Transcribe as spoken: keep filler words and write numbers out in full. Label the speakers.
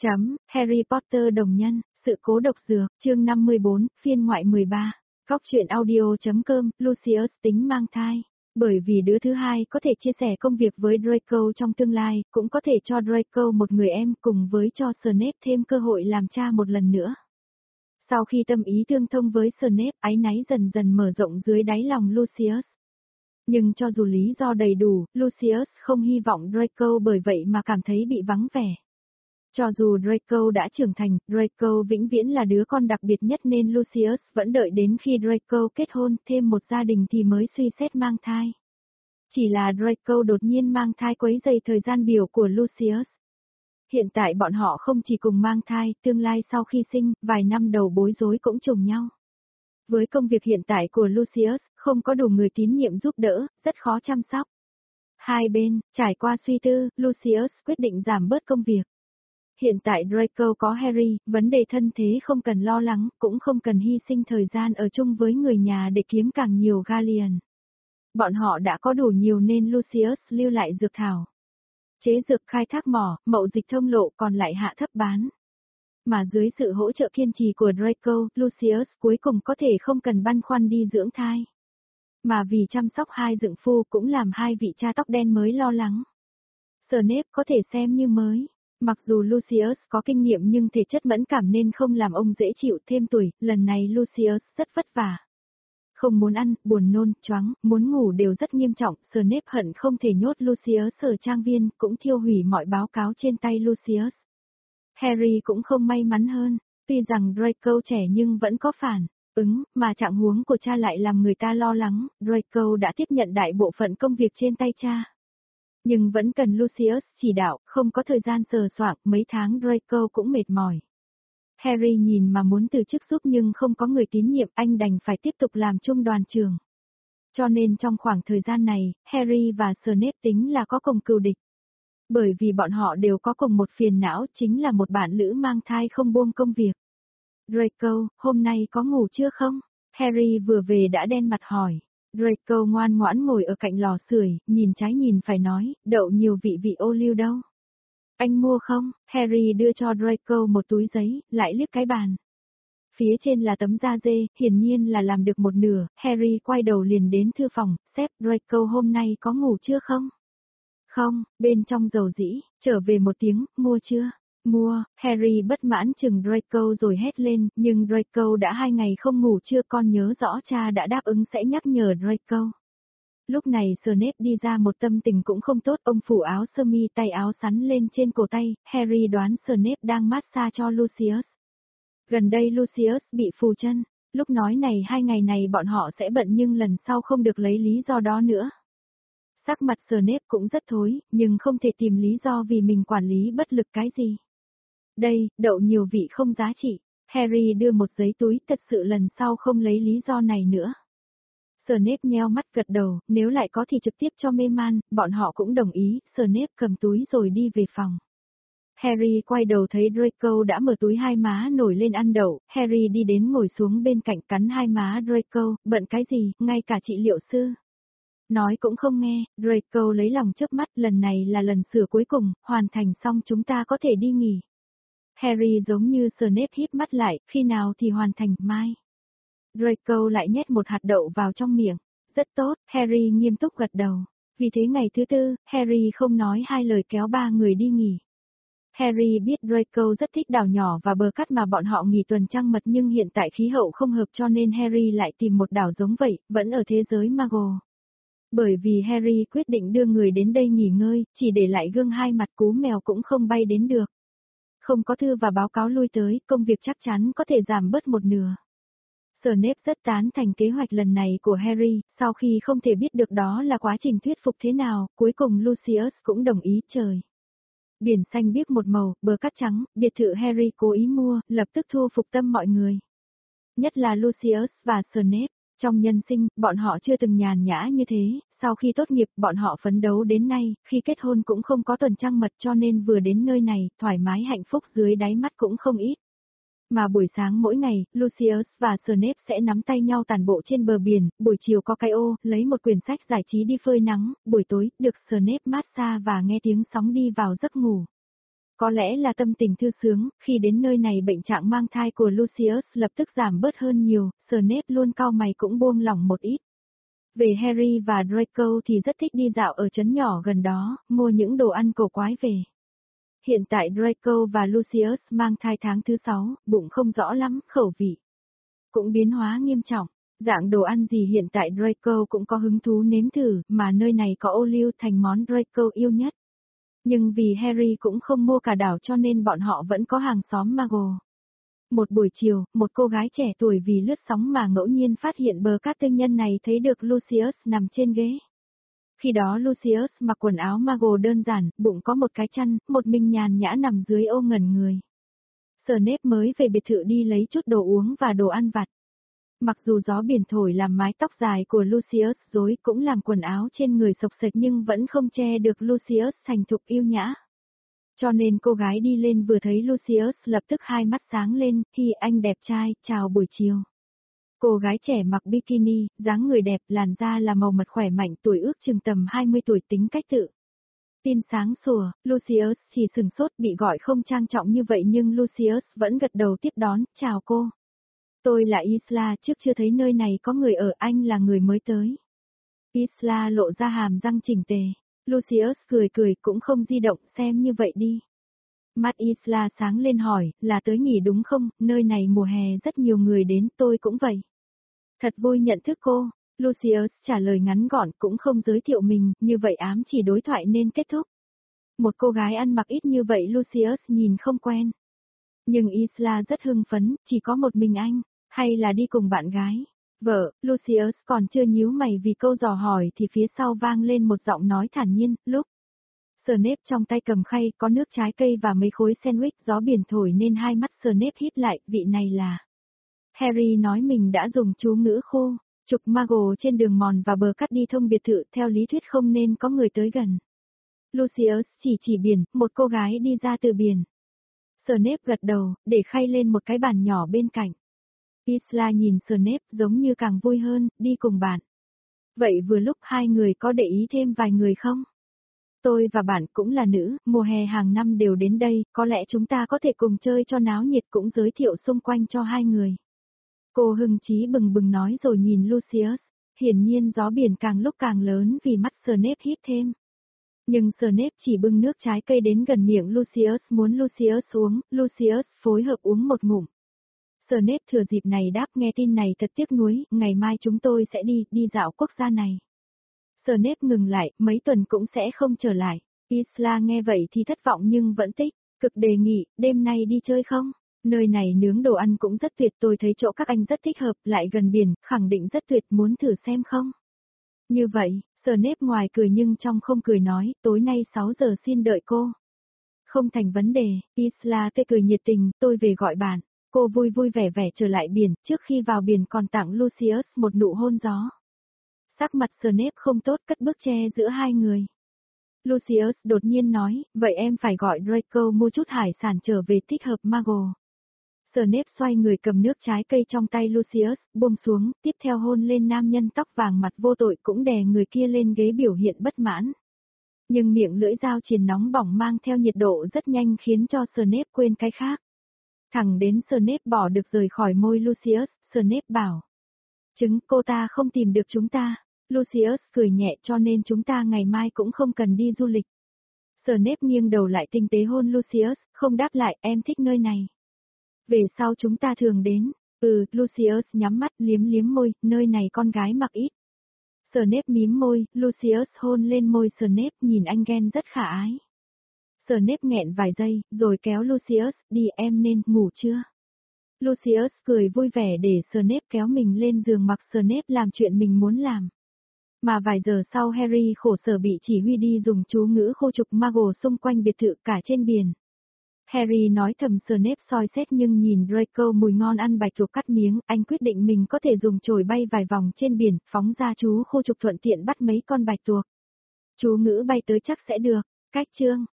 Speaker 1: Chấm, Harry Potter đồng nhân, sự cố độc dược, chương năm mươi bốn, phiên ngoại mười ba. Góc truyện audio.com, Lucius tính mang thai. Bởi vì đứa thứ hai có thể chia sẻ công việc với Draco trong tương lai, cũng có thể cho Draco một người em cùng với cho Snape thêm cơ hội làm cha một lần nữa. Sau khi tâm ý tương thông với Snape, áy náy dần dần mở rộng dưới đáy lòng Lucius. Nhưng cho dù lý do đầy đủ, Lucius không hy vọng Draco bởi vậy mà cảm thấy bị vắng vẻ. Cho dù Draco đã trưởng thành, Draco vĩnh viễn là đứa con đặc biệt nhất nên Lucius vẫn đợi đến khi Draco kết hôn thêm một gia đình thì mới suy xét mang thai. Chỉ là Draco đột nhiên mang thai quấy rầy thời gian biểu của Lucius. Hiện tại bọn họ không chỉ cùng mang thai, tương lai sau khi sinh, vài năm đầu bối rối cũng trùng nhau. Với công việc hiện tại của Lucius, không có đủ người tín nhiệm giúp đỡ, rất khó chăm sóc. Hai bên, trải qua suy tư, Lucius quyết định giảm bớt công việc. Hiện tại Draco có Harry, vấn đề thân thế không cần lo lắng, cũng không cần hy sinh thời gian ở chung với người nhà để kiếm càng nhiều galleon. Bọn họ đã có đủ nhiều nên Lucius lưu lại dược thảo. Chế dược khai thác mỏ, mậu dịch thông lộ còn lại hạ thấp bán. Mà dưới sự hỗ trợ kiên trì của Draco, Lucius cuối cùng có thể không cần băn khoăn đi dưỡng thai. Mà vì chăm sóc hai dượng phu cũng làm hai vị cha tóc đen mới lo lắng. Snape có thể xem như mới. Mặc dù Lucius có kinh nghiệm nhưng thể chất mẫn cảm nên không làm ông dễ chịu thêm tuổi, lần này Lucius rất vất vả. Không muốn ăn, buồn nôn, choáng, muốn ngủ đều rất nghiêm trọng, Snape hận không thể nhốt Lucius ở trang viên, cũng thiêu hủy mọi báo cáo trên tay Lucius. Harry cũng không may mắn hơn, tuy rằng Draco trẻ nhưng vẫn có phản ứng, mà trạng huống của cha lại làm người ta lo lắng, Draco đã tiếp nhận đại bộ phận công việc trên tay cha. Nhưng vẫn cần Lucius chỉ đạo, không có thời gian sờ soạng, mấy tháng Draco cũng mệt mỏi. Harry nhìn mà muốn từ chức giúp nhưng không có người tín nhiệm, anh đành phải tiếp tục làm trung đoàn trường. Cho nên trong khoảng thời gian này, Harry và Snape tính là có cùng cừu địch. Bởi vì bọn họ đều có cùng một phiền não, chính là một bạn lữ mang thai không buông công việc. Draco, hôm nay có ngủ chưa không? Harry vừa về đã đen mặt hỏi. Draco ngoan ngoãn ngồi ở cạnh lò sưởi, nhìn trái nhìn phải nói, đậu nhiều vị vị ô liu đâu. Anh mua không? Harry đưa cho Draco một túi giấy, lại liếc cái bàn. Phía trên là tấm da dê, hiển nhiên là làm được một nửa, Harry quay đầu liền đến thư phòng, sếp Draco hôm nay có ngủ chưa không? Không, bên trong dầu dĩ, trở về một tiếng, mua chưa? Mua, Harry bất mãn chừng Draco rồi hét lên, nhưng Draco đã hai ngày không ngủ chưa, con nhớ rõ cha đã đáp ứng sẽ nhắc nhở Draco. Lúc này Snape đi ra một tâm tình cũng không tốt, ông phủ áo sơ mi tay áo sắn lên trên cổ tay, Harry đoán Snape đang massage cho Lucius. Gần đây Lucius bị phù chân, lúc nói này hai ngày này bọn họ sẽ bận nhưng lần sau không được lấy lý do đó nữa. Sắc mặt Snape cũng rất thối, nhưng không thể tìm lý do vì mình quản lý bất lực cái gì. Đây, đậu nhiều vị không giá trị. Harry đưa một giấy túi, thật sự lần sau không lấy lý do này nữa. Snape nheo mắt gật đầu, nếu lại có thì trực tiếp cho mê man, bọn họ cũng đồng ý, Snape cầm túi rồi đi về phòng. Harry quay đầu thấy Draco đã mở túi, hai má nổi lên ăn đậu, Harry đi đến ngồi xuống bên cạnh cắn hai má Draco, bận cái gì, ngay cả trị liệu sư. Nói cũng không nghe, Draco lấy lòng chớp mắt, lần này là lần sửa cuối cùng, hoàn thành xong chúng ta có thể đi nghỉ. Harry giống như Snape híp mắt lại, khi nào thì hoàn thành, mai. Draco lại nhét một hạt đậu vào trong miệng. Rất tốt, Harry nghiêm túc gật đầu. Vì thế ngày thứ tư, Harry không nói hai lời kéo ba người đi nghỉ. Harry biết Draco rất thích đảo nhỏ và bờ cát mà bọn họ nghỉ tuần trăng mật nhưng hiện tại khí hậu không hợp cho nên Harry lại tìm một đảo giống vậy, vẫn ở thế giới Muggle. Bởi vì Harry quyết định đưa người đến đây nghỉ ngơi, chỉ để lại gương hai mặt cú mèo cũng không bay đến được. Không có thư và báo cáo lui tới, công việc chắc chắn có thể giảm bớt một nửa. Snape rất tán thành kế hoạch lần này của Harry, sau khi không thể biết được đó là quá trình thuyết phục thế nào, cuối cùng Lucius cũng đồng ý. Trời. Biển xanh biếc một màu, bờ cát trắng, biệt thự Harry cố ý mua, lập tức thu phục tâm mọi người. Nhất là Lucius và Snape. Trong nhân sinh, bọn họ chưa từng nhàn nhã như thế, sau khi tốt nghiệp, bọn họ phấn đấu đến nay, khi kết hôn cũng không có tuần trăng mật cho nên vừa đến nơi này, thoải mái hạnh phúc dưới đáy mắt cũng không ít. Mà buổi sáng mỗi ngày, Lucius và Snape sẽ nắm tay nhau tản bộ trên bờ biển, buổi chiều có cái ô, lấy một quyển sách giải trí đi phơi nắng, buổi tối, được Snape massage và nghe tiếng sóng đi vào giấc ngủ. Có lẽ là tâm tình thư sướng, khi đến nơi này bệnh trạng mang thai của Lucius lập tức giảm bớt hơn nhiều, Snape luôn cau mày cũng buông lỏng một ít. Về Harry và Draco thì rất thích đi dạo ở trấn nhỏ gần đó, mua những đồ ăn cổ quái về. Hiện tại Draco và Lucius mang thai tháng thứ sáu, bụng không rõ lắm, khẩu vị cũng biến hóa nghiêm trọng. Dạng đồ ăn gì hiện tại Draco cũng có hứng thú nếm thử, mà nơi này có ô liu thành món Draco yêu nhất. Nhưng vì Harry cũng không mua cả đảo cho nên bọn họ vẫn có hàng xóm Muggle. Một buổi chiều, một cô gái trẻ tuổi vì lướt sóng mà ngẫu nhiên phát hiện bờ cát tinh nhân này thấy được Lucius nằm trên ghế. Khi đó Lucius mặc quần áo Muggle đơn giản, bụng có một cái chăn, một mình nhàn nhã nằm dưới ô ngẩn người. Snape mới về biệt thự đi lấy chút đồ uống và đồ ăn vặt. Mặc dù gió biển thổi làm mái tóc dài của Lucius rối cũng làm quần áo trên người xộc xệch nhưng vẫn không che được Lucius thành thục yêu nhã. Cho nên cô gái đi lên vừa thấy Lucius lập tức hai mắt sáng lên, thì anh đẹp trai, chào buổi chiều. Cô gái trẻ mặc bikini, dáng người đẹp, làn da là màu mật khỏe mạnh, tuổi ước chừng tầm hai mươi tuổi, tính cách tự tin sáng sủa. Lucius chỉ sừng sốt bị gọi không trang trọng như vậy nhưng Lucius vẫn gật đầu tiếp đón, chào cô. Tôi là Isla, trước chưa thấy nơi này có người ở, anh là người mới tới. Isla lộ ra hàm răng chỉnh tề. Lucius cười cười cũng không di động, xem như vậy đi. Mắt Isla sáng lên hỏi, là tới nghỉ đúng không, nơi này mùa hè rất nhiều người đến, tôi cũng vậy. Thật vui nhận thức cô. Lucius trả lời ngắn gọn cũng không giới thiệu mình, như vậy ám chỉ đối thoại nên kết thúc. Một cô gái ăn mặc ít như vậy Lucius nhìn không quen. Nhưng Isla rất hưng phấn, chỉ có một mình anh, hay là đi cùng bạn gái. Vợ, Lucius còn chưa nhíu mày vì câu dò hỏi thì phía sau vang lên một giọng nói thản nhiên, lúc. Snape trong tay cầm khay có nước trái cây và mấy khối sandwich, gió biển thổi nên hai mắt Snape híp lại, vị này là. Harry nói mình đã dùng chú ngữ khô, trục Muggle trên đường mòn và bờ cát đi thông biệt thự, theo lý thuyết không nên có người tới gần. Lucius chỉ chỉ biển, một cô gái đi ra từ biển. Snape gật đầu, để khay lên một cái bàn nhỏ bên cạnh. Isla nhìn Snape giống như càng vui hơn, đi cùng bạn. Vậy vừa lúc hai người có để ý thêm vài người không? Tôi và bạn cũng là nữ, mùa hè hàng năm đều đến đây, có lẽ chúng ta có thể cùng chơi cho náo nhiệt, cũng giới thiệu xung quanh cho hai người. Cô hưng chí bừng bừng nói rồi nhìn Lucius, hiển nhiên gió biển càng lúc càng lớn vì mắt Snape hít thêm. Nhưng Snape chỉ bưng nước trái cây đến gần miệng Lucius muốn Lucius uống, Lucius phối hợp uống một ngụm. Snape thừa dịp này đáp, nghe tin này thật tiếc nuối, ngày mai chúng tôi sẽ đi, đi dạo quốc gia này. Snape ngừng lại, mấy tuần cũng sẽ không trở lại. Isla nghe vậy thì thất vọng nhưng vẫn tích, cực đề nghị, đêm nay đi chơi không? Nơi này nướng đồ ăn cũng rất tuyệt, tôi thấy chỗ các anh rất thích hợp, lại gần biển, khẳng định rất tuyệt, muốn thử xem không? Như vậy, Snape ngoài cười nhưng trong không cười nói, tối nay sáu giờ xin đợi cô. Không thành vấn đề, Isla tê cười nhiệt tình, tôi về gọi bạn. Cô vui vui vẻ vẻ trở lại biển, trước khi vào biển còn tặng Lucius một nụ hôn gió. Sắc mặt Snape không tốt, cất bước che giữa hai người. Lucius đột nhiên nói, vậy em phải gọi Draco mua chút hải sản trở về, thích hợp Muggle. Snape xoay người cầm nước trái cây trong tay Lucius, buông xuống, tiếp theo hôn lên nam nhân tóc vàng mặt vô tội, cũng đè người kia lên ghế biểu hiện bất mãn. Nhưng miệng lưỡi dao triền nóng bỏng mang theo nhiệt độ rất nhanh khiến cho Snape quên cái khác. Thẳng đến Snape bỏ được rời khỏi môi Lucius, Snape bảo. Chứng cô ta không tìm được chúng ta. Lucius cười nhẹ, cho nên chúng ta ngày mai cũng không cần đi du lịch. Snape nghiêng đầu lại tinh tế hôn Lucius, không đáp lại, em thích nơi này. Về sau chúng ta thường đến. Ừ, Lucius nhắm mắt liếm liếm môi, nơi này con gái mặc ít. Snape mím môi, Lucius hôn lên môi Snape, nhìn anh ghen rất khả ái. Snape nghẹn vài giây, rồi kéo Lucius, đi em nên ngủ chưa? Lucius cười vui vẻ để Snape kéo mình lên giường, mặc Snape làm chuyện mình muốn làm. Mà vài giờ sau Harry khổ sở bị chỉ huy đi dùng chú ngữ khô trục Muggle xung quanh biệt thự cả trên biển. Harry nói thầm, Snape soi xét nhưng nhìn Draco mùi ngon ăn bạch tuộc cắt miếng, anh quyết định mình có thể dùng chổi bay vài vòng trên biển, phóng ra chú khô trục thuận tiện bắt mấy con bạch tuộc. Chú ngữ bay tới chắc sẽ được. Cách chương